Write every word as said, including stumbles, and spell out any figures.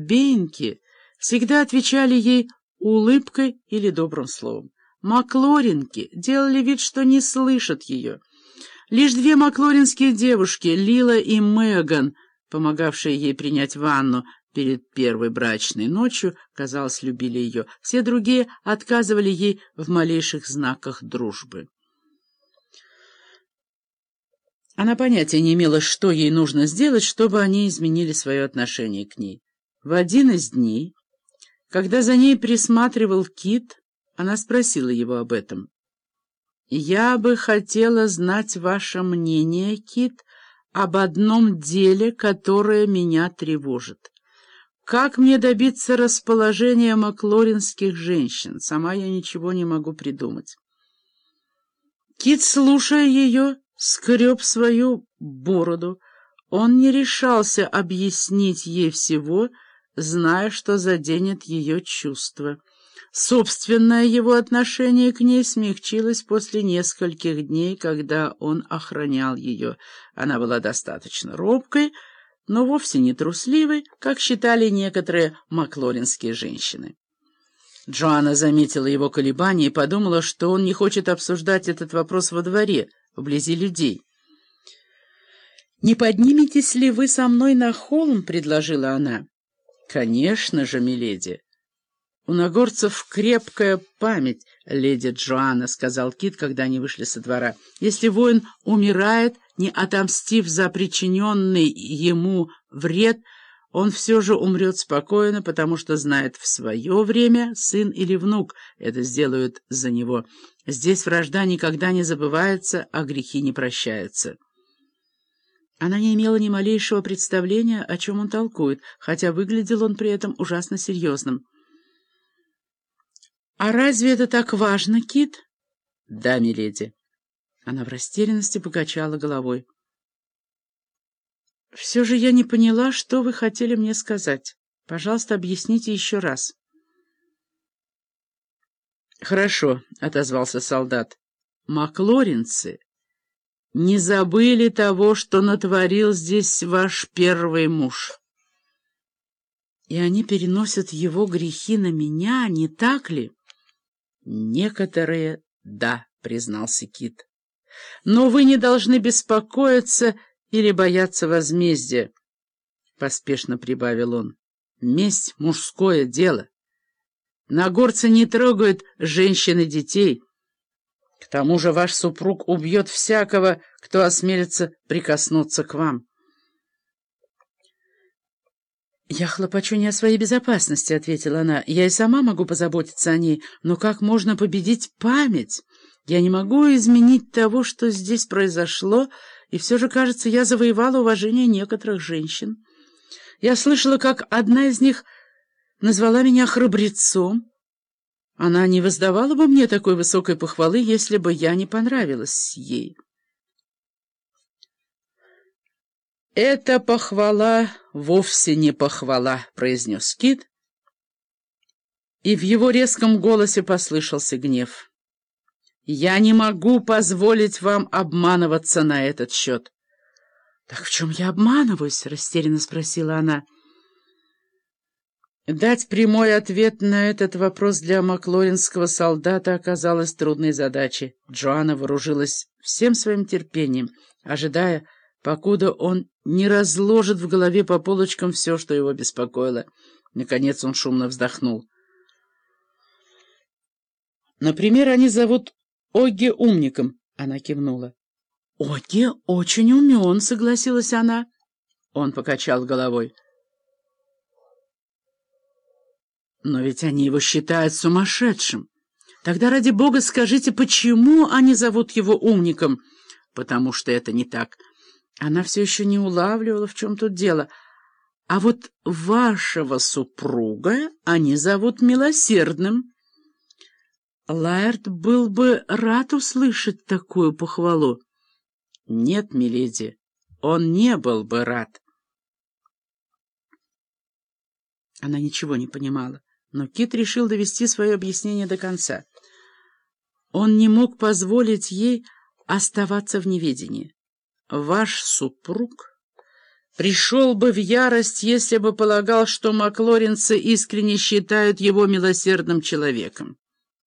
Бейнки всегда отвечали ей улыбкой или добрым словом. Маклоринки делали вид, что не слышат ее. Лишь две маклоринские девушки, Лила и Меган, помогавшие ей принять ванну перед первой брачной ночью, казалось, любили ее. Все другие отказывали ей в малейших знаках дружбы. Она понятия не имела, что ей нужно сделать, чтобы они изменили свое отношение к ней. В один из дней, когда за ней присматривал Кит, она спросила его об этом. «Я бы хотела знать ваше мнение, Кит, об одном деле, которое меня тревожит. Как мне добиться расположения маклоринских женщин? Сама я ничего не могу придумать». Кит, слушая ее, скреб свою бороду. Он не решался объяснить ей всего, зная, что заденет ее чувства. Собственное его отношение к ней смягчилось после нескольких дней, когда он охранял ее. Она была достаточно робкой, но вовсе не трусливой, как считали некоторые маклоринские женщины. Джоанна заметила его колебания и подумала, что он не хочет обсуждать этот вопрос во дворе, вблизи людей. «Не подниметесь ли вы со мной на холм?» — предложила она. «Конечно же, миледи. У нагорцев крепкая память, леди Джоанна», — сказал Кит, когда они вышли со двора. «Если воин умирает, не отомстив за причиненный ему вред, он все же умрет спокойно, потому что знает, в свое время сын или внук это сделают за него. Здесь вражда никогда не забывается, а грехи не прощаются». Она не имела ни малейшего представления, о чем он толкует, хотя выглядел он при этом ужасно серьезным. «А разве это так важно, Кит?» «Да, миледи». Она в растерянности покачала головой. «Все же я не поняла, что вы хотели мне сказать. Пожалуйста, объясните еще раз». «Хорошо», — отозвался солдат. «Маклоринцы не забыли того, что натворил здесь ваш первый муж. И они переносят его грехи на меня, не так ли?» «Некоторые, да», — признался Кит. «Но вы не должны беспокоиться или бояться возмездия», — поспешно прибавил он. «Месть — мужское дело. Нагорцы не трогают женщин и детей. К тому же ваш супруг убьет всякого, кто осмелится прикоснуться к вам». «Я хлопочу не о своей безопасности», — ответила она. «Я и сама могу позаботиться о ней, но как можно победить память? Я не могу изменить того, что здесь произошло, и все же, кажется, я завоевала уважение некоторых женщин. Я слышала, как одна из них назвала меня храбрецом. Она не воздавала бы мне такой высокой похвалы, если бы я не понравилась ей». «Это похвала вовсе не похвала», — произнес Кит, и в его резком голосе послышался гнев. «Я не могу позволить вам обманываться на этот счет». «Так в чем я обманываюсь?» — растерянно спросила она. Дать прямой ответ на этот вопрос для маклоринского солдата оказалось трудной задачей. Джоанна вооружилась всем своим терпением, ожидая, покуда он не разложит в голове по полочкам все, что его беспокоило. Наконец он шумно вздохнул. «Например, они зовут Огги умником», — она кивнула. «Огги очень умен», — согласилась она. Он покачал головой. «Но ведь они его считают сумасшедшим. Тогда, ради бога, скажите, почему они зовут его умником?» «Потому что это не так». Она все еще не улавливала, в чем тут дело. «А вот вашего супруга они зовут милосердным». Лаэрт был бы рад услышать такую похвалу. «Нет, миледи, он не был бы рад». Она ничего не понимала, но Кит решил довести свое объяснение до конца. Он не мог позволить ей оставаться в неведении. «Ваш супруг пришел бы в ярость, если бы полагал, что маклоринцы искренне считают его милосердным человеком.